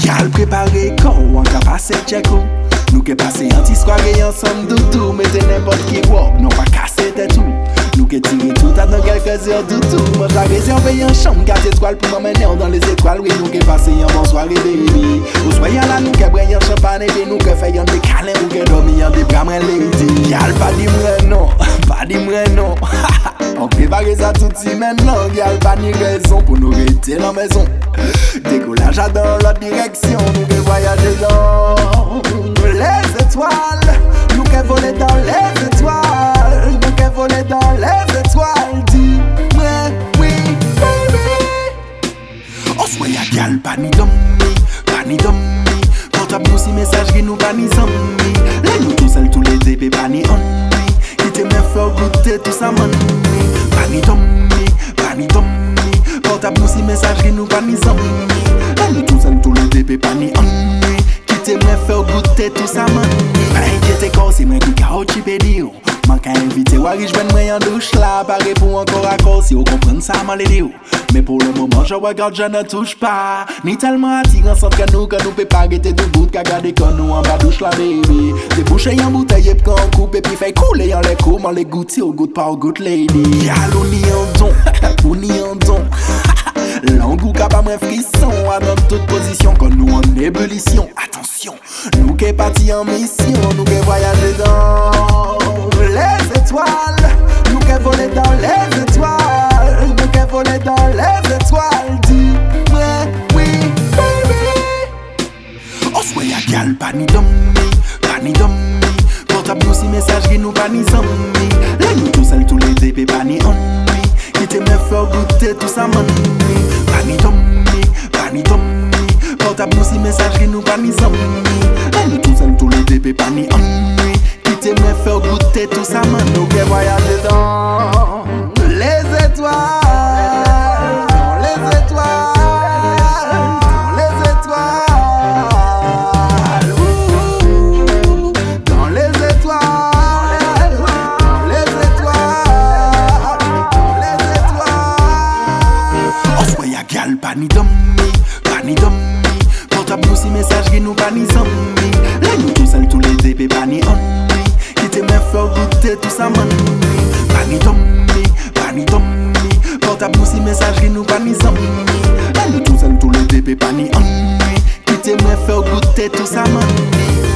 Gal préparé corps, on ka passer check ou. Nous qui passé anti-soirée ensemble doudou. Mettez n'importe qui wop, non pas casser tête tout. Nous qui tiré tout à dans quelques heures doudou. Moi j'ai réservé en chambre 4 étoiles pour m'emmener dans les étoiles. Oui, nous qui passé en bonne soirée baby. Au soyons là, nous qui brûlons en champagne et nous qui faisons des câlins. Nous qui dormons des bras main lady. Gal pas dit moi non, pas dit moi non. On prépare ça tout de suite maintenant. Gal pas ni raison pour nous rester dans la maison. Décollage dans l'autre direction. Nous qui voyager dans les étoiles, nous qui voler dans les étoiles, nous qui voler dans les étoiles. Dis-moi oui, baby. On soit y'a gal, pas ni d'homme, portable nous si message qui nous pas ni zombie. Là nous tout seuls tous les épées, pas ni ennui. Qui te me fait goûter tout ça money. Pas ni d'homme, portable nous si message qui nous pas ni zombie. Là nous tout seuls tous les épées, pas ni ennui. Qui te me fait goûter tout ça money. Pas inquiéter quand c'est moi qui cao tu peux dire. Man ka invite wari j'ven moi en douche là. Paré pour encore à cause si vous comprenez ça mal les mais pour le moment je regarde je ne touche pas. Ni tellement attirant sans que nous peut pas arrêter de bout qu'à garder quand nous en bas douche la baby. Déboucher en bouteille et quand on coupe et puis fait couler en les coups. Man les goûter au goût pas au goût lady. Yalou ni en don, ou ni en don. L'angou capable moins frisson à dans toute position quand nous en ébullition. Attention, nous qui partis en mission, nous qui voyager dans les étoiles, nous qui voler dans les étoiles, nous qui voler dans les étoiles. Dis-moi oui, baby. On soit y'a gal, pas ni d'homme, portable nous si message qui nous pas ni zombie. Là nous tout seuls tous les épées, pas ni ennui. Qui te me fait goûter tout ça money. Pas ni d'homme, portable nous si message qui nous pas ni zombie. Là nous tout seuls tous les épées, pas ni ennui. Qui te me fait goûter tout ça money. Nous qui voyager dans les étoiles, dans les étoiles, dans les étoiles. Dans les étoiles, dans les étoiles, dans les étoiles. On soit y'a gal, pas ni d'homme, portable nous si message qui nous pas ni zombie. Là nous tout seuls tous les épées, pas ni ennui. Qui te me fait goûter tout ça money. Pas ni d'homme, portable nous si message qui nous pas ni zombie. Là nous tout seuls tous les épées, pas ni ennui. Qui te me fait goûter tout ça money.